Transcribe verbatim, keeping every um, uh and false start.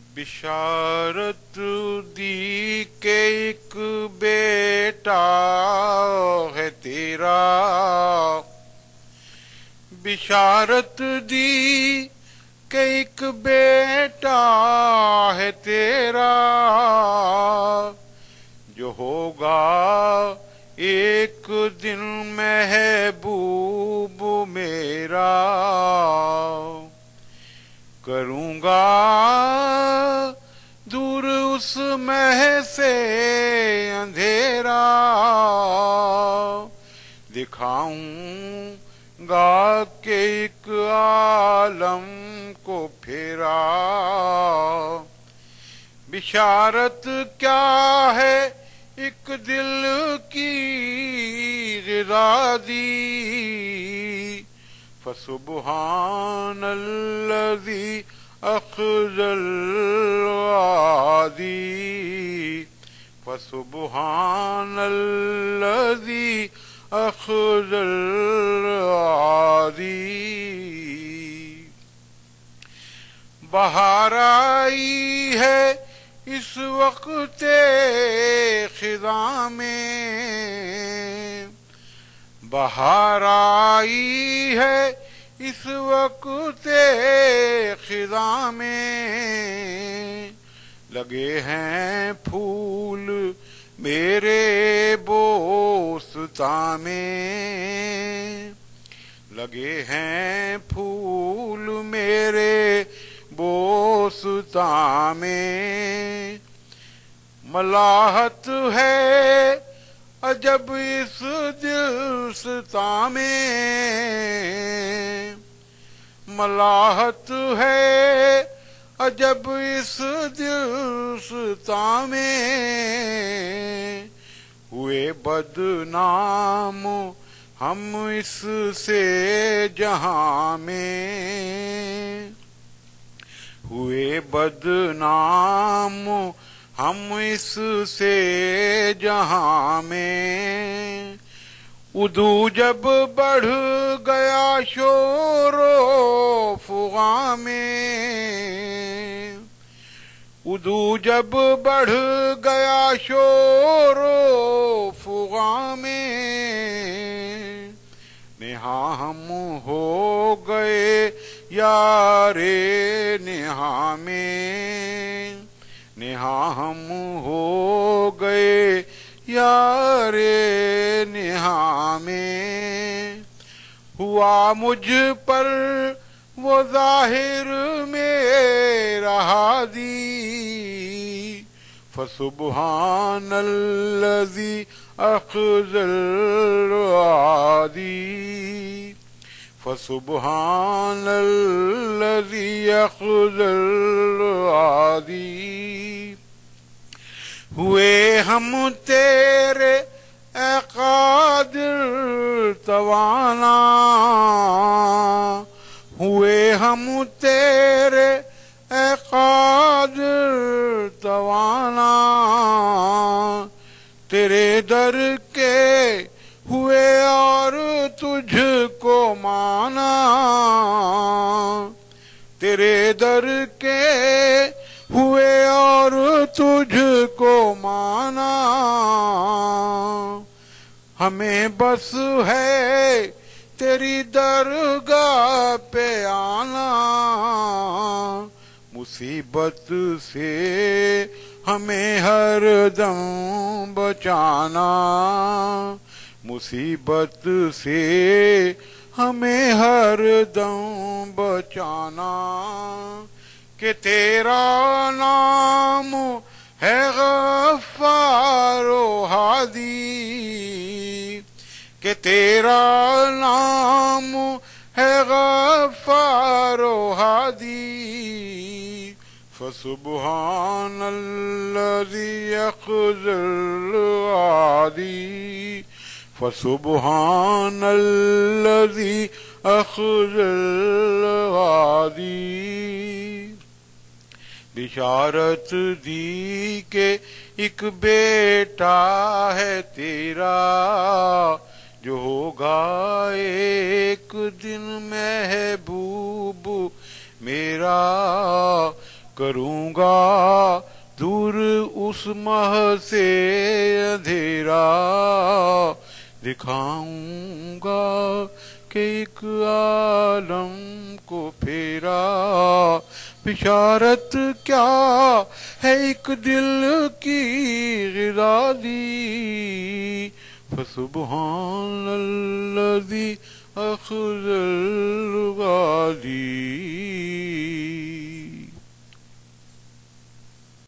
بشارت دی کہ ایک بیٹا ہے تیرا، بشارت دی کہ ایک بیٹا ہے تیرا، جو ہوگا ایک دن محبوب میرا، کروں گا دور اس مہ سے اندھیرا، دکھاؤں گا کہ ایک عالم کو پھیرا۔ بشارت کیا ہے ایک دل کی غذا دی، فسبحان الذی اخذ الوادی، فسبحان الذی اخذ الوادی۔ بہار آئی ہے اس وقت خزاں میں، بہار آئی ہے اس وقت خزاں میں، لگے ہیں پھول میرے بوستان میں، لگے ہیں پھول میرے بوستان میں، ملاحت ہے عجب اس دلستاں میں، ملاحت ہے عجب اس دلستاں میں، ہوئے بدنام ہم اس سے جہاں میں، ہوئے بدنام ہم اس سے جہاں میں، ادو جب بڑھ گیا شور و فغاں میں، ادو جب بڑھ گیا شور و فغاں میں، نہاں ہم ہو گئے یارے نہاں میں، نہاں ہم ہو گئے یارے نہاں میں، ہوا مجھ پر وہ ظاہر میرا ہادی، فسبحان الذی اخذ الوادی، فسبحان الذی اخذ الوادی۔ ہوئے ہم تیرے اے قادر توانا، ہوئے ہم تیرے اے قادر توانا، تیرے در کے ہوئے اور تجھ کو مانا، تیرے در کے ہوئے اور تجھ کو مانا، ہمیں بس ہے تیری درگاہ پہ آنا، مصیبت سے ہمیں ہر دم بچانا، مصیبت سے ہمیں ہر دم بچانا، کہ تیرا نام ہے غفار و ہادی، کہ تیرا نام ہے غفار و ہادی، فسبحان الذی اخذ الوادی، فسبحان الذی اخذ الوادی۔ بشارت دی کہ ایک بیٹا ہے تیرا، جو ہوگا ایک دن محبوب میرا، کروں گا دور اس مہ سے اندھیرا، دکھاؤں گا کہ ایک عالم کو پھیرا، بشارت کیا ہے ایک دل کی غذا دی، فسبحان الذی اخذ الغادی۔